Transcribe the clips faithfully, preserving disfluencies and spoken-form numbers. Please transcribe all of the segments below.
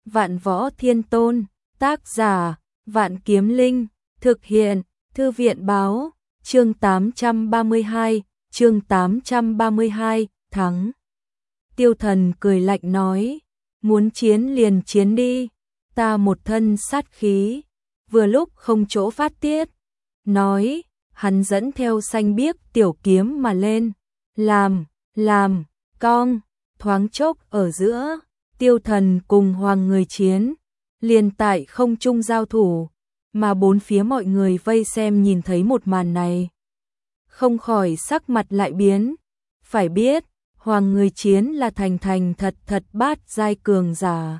Vạn Võ Thiên Tôn, tác giả, Vạn Kiếm Linh, thực hiện, Thư viện báo, chương tám trăm ba mươi hai, chương tám trăm ba mươi hai, thắng. Tiêu Thần cười lạnh nói, muốn chiến liền chiến đi, ta một thân sát khí, vừa lúc không chỗ phát tiết. Nói, hắn dẫn theo xanh biếc tiểu kiếm mà lên, làm, làm, cong, thoáng chốc ở giữa, Tiêu Thần cùng Hoàng Người Chiến, liền tại không trung giao thủ, mà bốn phía mọi người vây xem nhìn thấy một màn này. Không khỏi sắc mặt lại biến, phải biết, Hoàng Người Chiến là thành thành thật thật bát giai cường giả.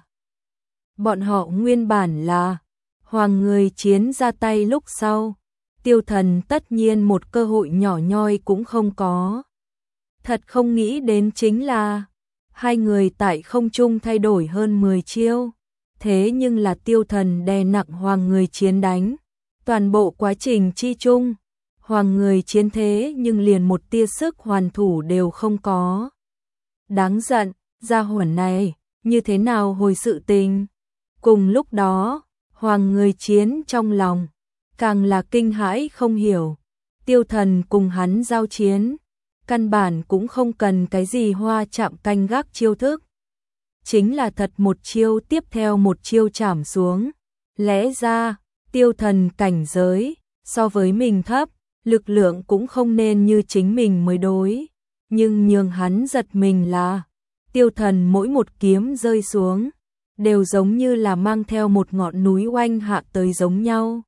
Bọn họ nguyên bản là, Hoàng Người Chiến ra tay lúc sau, Tiêu Thần tất nhiên một cơ hội nhỏ nhoi cũng không có. Thật không nghĩ đến chính là, hai người tại không trung thay đổi hơn mười chiêu, thế nhưng là Tiêu Thần đè nặng Hoàng Người Chiến đánh. Toàn bộ quá trình chi chung, Hoàng Người Chiến thế nhưng liền một tia sức hoàn thủ đều không có. Đáng giận, gia hỏa này, như thế nào hồi sự tình. Cùng lúc đó, Hoàng Người Chiến trong lòng, càng là kinh hãi không hiểu. Tiêu Thần cùng hắn giao chiến, căn bản cũng không cần cái gì hoa chạm canh gác chiêu thức. Chính là thật một chiêu tiếp theo một chiêu chảm xuống. Lẽ ra, Tiêu Thần cảnh giới, so với mình thấp, lực lượng cũng không nên như chính mình mới đối. Nhưng nhường hắn giật mình là, Tiêu Thần mỗi một kiếm rơi xuống, đều giống như là mang theo một ngọn núi oanh hạ tới giống nhau.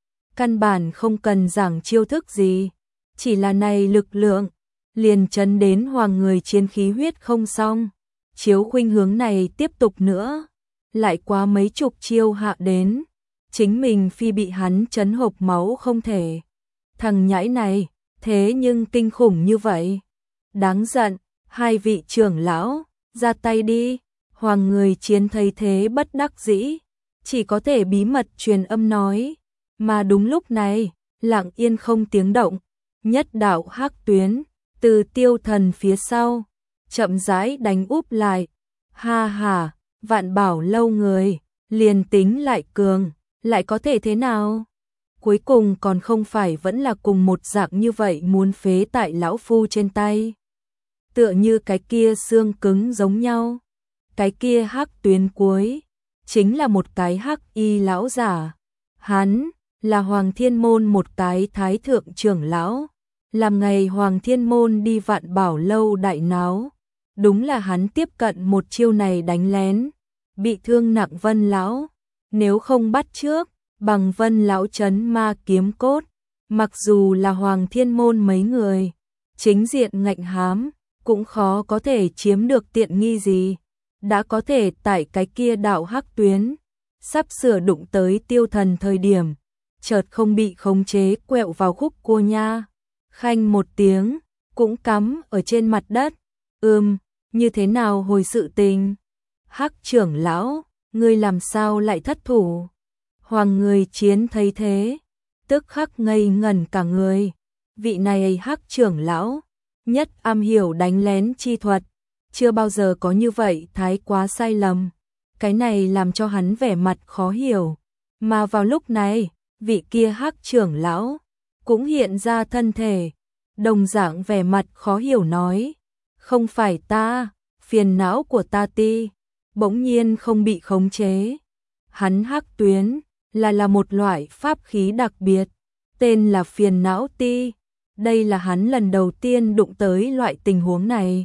Căn bản không cần giảng chiêu thức gì, chỉ là này lực lượng, liền chấn đến Hoàng Người Chiến khí huyết không xong. Chiếu khuynh hướng này tiếp tục nữa, lại quá mấy chục chiêu hạ đến, chính mình phi bị hắn chấn hộc máu không thể. Thằng nhãi này, thế nhưng kinh khủng như vậy. Đáng giận, hai vị trưởng lão, ra tay đi. Hoàng Người Chiến thấy thế bất đắc dĩ, chỉ có thể bí mật truyền âm nói. Mà đúng lúc này, lặng yên không tiếng động, nhất đạo hắc tuyến, từ Tiêu Thần phía sau, chậm rãi đánh úp lại. Ha ha, Vạn Bảo lâu người, liền tính lại cường, lại có thể thế nào? Cuối cùng còn không phải vẫn là cùng một dạng như vậy muốn phế tại lão phu trên tay. Tựa như cái kia xương cứng giống nhau. Cái kia hắc tuyến cuối, chính là một cái hắc y lão giả. Hắn, là Hoàng Thiên Môn một cái thái thượng trưởng lão. Làm ngày Hoàng Thiên Môn đi Vạn Bảo lâu đại náo. Đúng là hắn tiếp cận một chiêu này đánh lén, bị thương nặng Vân lão. Nếu không bắt trước, bằng Vân lão chấn ma kiếm cốt, mặc dù là Hoàng Thiên Môn mấy người, chính diện ngạnh hám, cũng khó có thể chiếm được tiện nghi gì. Đã có thể tại cái kia đạo hắc tuyến, sắp sửa đụng tới Tiêu Thần thời điểm, chợt không bị khống chế quẹo vào khúc cua nha. Khanh một tiếng, cũng cắm ở trên mặt đất. Ừm, như thế nào hồi sự tình? Hắc trưởng lão, ngươi làm sao lại thất thủ? Hoàng Người Chiến thấy thế, tức khắc ngây ngẩn cả người. Vị này Hắc trưởng lão, nhất am hiểu đánh lén chi thuật, chưa bao giờ có như vậy thái quá sai lầm. Cái này làm cho hắn vẻ mặt khó hiểu. Mà vào lúc này, vị kia Hắc trưởng lão cũng hiện ra thân thể, đồng dạng vẻ mặt khó hiểu nói, không phải ta, phiền não của ta ti, bỗng nhiên không bị khống chế. Hắn hắc tuyến, là là một loại pháp khí đặc biệt, tên là phiền não ti, đây là hắn lần đầu tiên đụng tới loại tình huống này.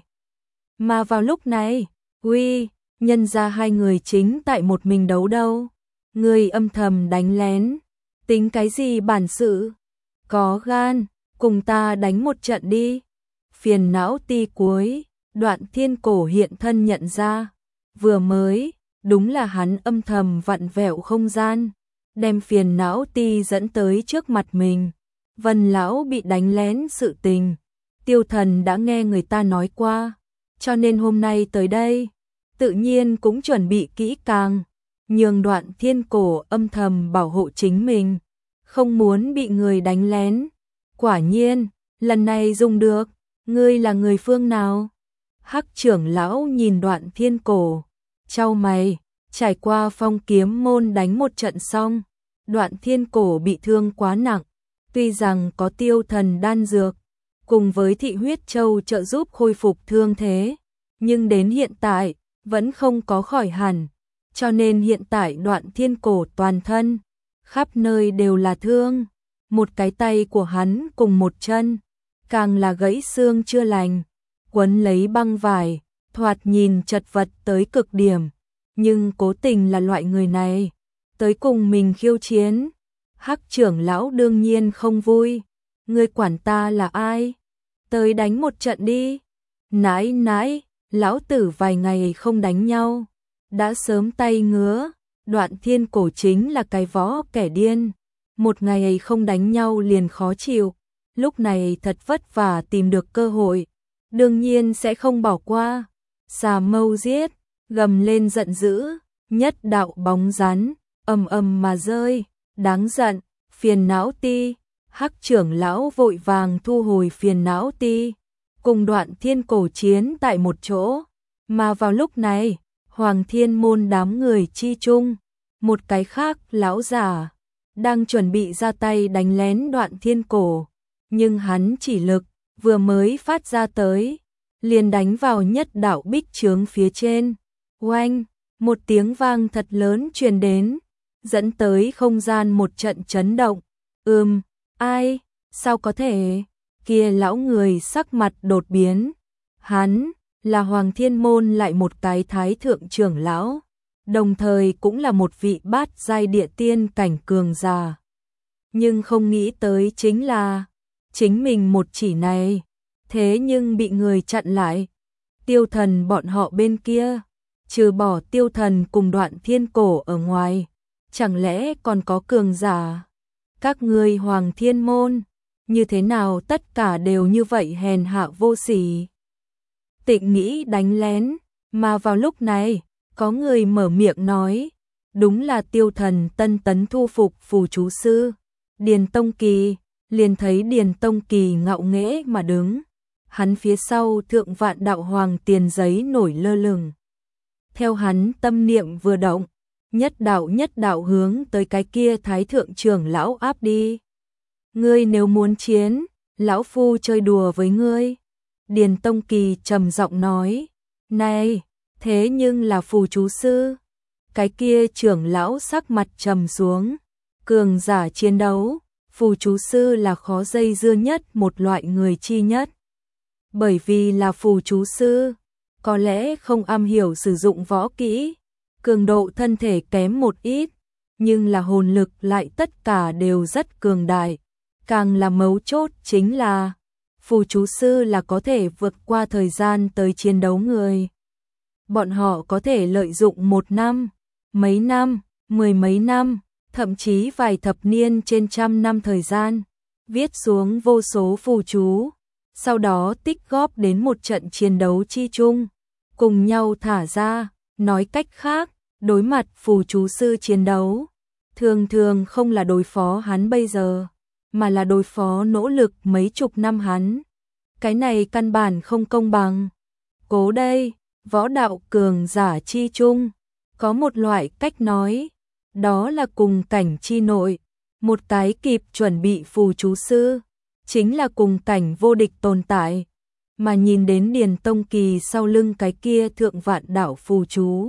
Mà vào lúc này, uy, nhân ra hai người chính tại một mình đấu đâu, người âm thầm đánh lén, tính cái gì bản sự, có gan, cùng ta đánh một trận đi. Phiền não ti cuối, Đoạn Thiên Cổ hiện thân nhận ra, vừa mới, đúng là hắn âm thầm vặn vẹo không gian, đem phiền não ti dẫn tới trước mặt mình. Vân lão bị đánh lén sự tình, Tiêu Thần đã nghe người ta nói qua, cho nên hôm nay tới đây, tự nhiên cũng chuẩn bị kỹ càng, nhường Đoạn Thiên Cổ âm thầm bảo hộ chính mình, không muốn bị người đánh lén. Quả nhiên, lần này dùng được, ngươi là người phương nào? Hắc trưởng lão nhìn Đoạn Thiên Cổ, chau mày, Trải qua Phong Kiếm môn đánh một trận xong, Đoạn Thiên Cổ bị thương quá nặng, tuy rằng có Tiêu Thần đan dược, cùng với Thị Huyết Châu trợ giúp khôi phục thương thế, nhưng đến hiện tại vẫn không có khỏi hẳn, cho nên hiện tại Đoạn Thiên Cổ toàn thân khắp nơi đều là thương, một cái tay của hắn cùng một chân càng là gãy xương chưa lành, quấn lấy băng vải, thoạt nhìn chật vật tới cực điểm, nhưng cố tình là loại người này tới cùng mình khiêu chiến. Hắc trưởng lão đương nhiên không vui, ngươi quản ta là ai? Tới đánh một trận đi. Nãi nãi, lão tử vài ngày không đánh nhau, đã sớm tay ngứa. Đoạn Thiên Cổ chính là cái võ kẻ điên, một ngày không đánh nhau liền khó chịu, lúc này thật vất vả tìm được cơ hội, đương nhiên sẽ không bỏ qua. Xà mâu giết, gầm lên giận dữ, nhất đạo bóng rắn ầm ầm mà rơi, đáng giận, phiền não ti. Hắc trưởng lão vội vàng thu hồi phiền não ti, cùng Đoạn Thiên Cổ chiến tại một chỗ, mà vào lúc này, Hoàng Thiên môn đám người chi chung, một cái khác lão giả đang chuẩn bị ra tay đánh lén Đoạn Thiên Cổ, nhưng hắn chỉ lực vừa mới phát ra tới, liền đánh vào nhất đạo bích chướng phía trên. Oanh, một tiếng vang thật lớn truyền đến, dẫn tới không gian một trận chấn động. Ừm, ai, sao có thể? Kia lão người sắc mặt đột biến. Hắn là Hoàng Thiên môn lại một cái thái thượng trưởng lão, đồng thời cũng là một vị bát giai địa tiên cảnh cường giả. Nhưng không nghĩ tới chính là chính mình một chỉ này, thế nhưng bị người chặn lại. Tiêu Thần bọn họ bên kia, trừ bỏ Tiêu Thần cùng Đoạn Thiên Cổ ở ngoài, chẳng lẽ còn có cường giả? Các ngươi Hoàng Thiên môn, như thế nào tất cả đều như vậy hèn hạ vô sỉ? Tịnh nghĩ đánh lén, mà vào lúc này, có người mở miệng nói, đúng là Tiêu Thần tân tấn thu phục phù chú sư, Điền Tông Kỳ. Liền thấy Điền Tông Kỳ ngạo nghễ mà đứng, hắn phía sau thượng vạn đạo hoàng tiền giấy nổi lơ lửng. Theo hắn tâm niệm vừa động, nhất đạo nhất đạo hướng tới cái kia thái thượng trưởng lão áp đi. Ngươi nếu muốn chiến, lão phu chơi đùa với ngươi. Điền Tông Kỳ trầm giọng nói, này, thế nhưng là phù chú sư. Cái kia trưởng lão sắc mặt trầm xuống, cường giả chiến đấu. Phù chú sư là khó dây dưa nhất một loại người chi nhất. Bởi vì là phù chú sư, có lẽ không am hiểu sử dụng võ kỹ, cường độ thân thể kém một ít, nhưng là hồn lực lại tất cả đều rất cường đại. Càng là mấu chốt chính là, phù chú sư là có thể vượt qua thời gian tới chiến đấu người. Bọn họ có thể lợi dụng một năm, mấy năm, mười mấy năm, thậm chí vài thập niên trên trăm năm thời gian, viết xuống vô số phù chú, sau đó tích góp đến một trận chiến đấu chi chung, cùng nhau thả ra. Nói cách khác, đối mặt phù chú sư chiến đấu, thường thường không là đối phó hắn bây giờ, mà là đối phó nỗ lực mấy chục năm hắn. Cái này căn bản không công bằng. Cố đây, võ đạo cường giả chi chung, có một loại cách nói, đó là cùng cảnh chi nội, một cái kịp chuẩn bị phù chú sư, chính là cùng cảnh vô địch tồn tại, mà nhìn đến Điền Tông Kỳ sau lưng cái kia thượng vạn đạo phù chú.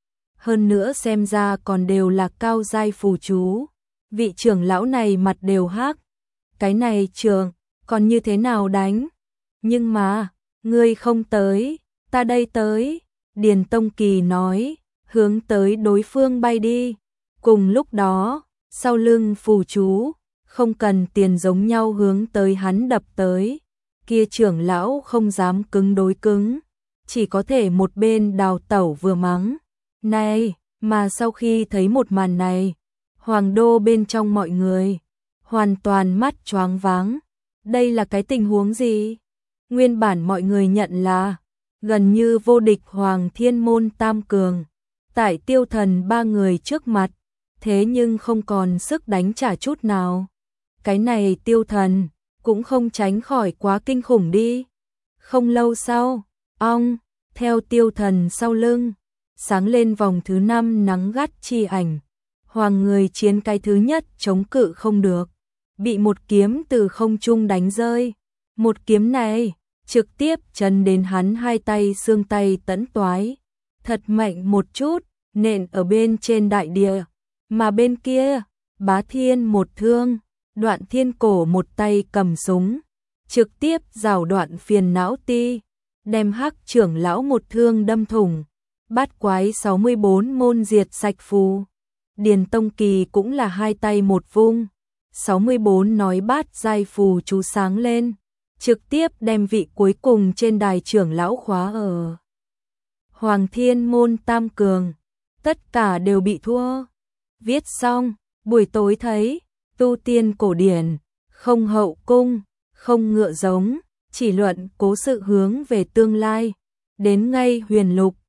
Hơn nữa xem ra còn đều là cao giai phù chú, vị trưởng lão này mặt đều hắc, cái này trường, còn như thế nào đánh? Nhưng mà, ngươi không tới, ta đây tới, Điền Tông Kỳ nói, hướng tới đối phương bay đi. Cùng lúc đó, sau lưng phù chú, không cần tiền giống nhau hướng tới hắn đập tới. Kia trưởng lão không dám cứng đối cứng, chỉ có thể một bên đào tẩu vừa mắng. Này, mà sau khi thấy một màn này, hoàng đô bên trong mọi người, hoàn toàn mắt choáng váng. Đây là cái tình huống gì? Nguyên bản mọi người nhận là, gần như vô địch Hoàng Thiên môn tam cường, tại Tiêu Thần ba người trước mặt, thế nhưng không còn sức đánh trả chút nào. Cái này Tiêu Thần cũng không tránh khỏi quá kinh khủng đi. Không lâu sau, ong, theo Tiêu Thần sau lưng, sáng lên vòng thứ năm nắng gắt chi ảnh. Hoàng người chiến cái thứ nhất chống cự không được, bị một kiếm từ không trung đánh rơi. Một kiếm này trực tiếp chấn đến hắn hai tay xương tay tẫn toái, thật mạnh một chút, nện ở bên trên đại địa, mà bên kia, Bá Thiên một thương, Đoạn Thiên Cổ một tay cầm súng, trực tiếp rào đoạn phiền não ti, đem Hắc trưởng lão một thương đâm thủng. Bát quái sáu mươi bốn môn diệt sạch phù. Điền Tông Kỳ cũng là hai tay một vung, sáu mươi bốn nói bát giai phù chú sáng lên, trực tiếp đem vị cuối cùng trên đài trưởng lão khóa ở. Hoàng Thiên môn tam cường, tất cả đều bị thua. Viết xong, buổi tối thấy, tu tiên cổ điển, không hậu cung, không ngựa giống, chỉ luận cố sự hướng về tương lai. Đến ngay huyền lục,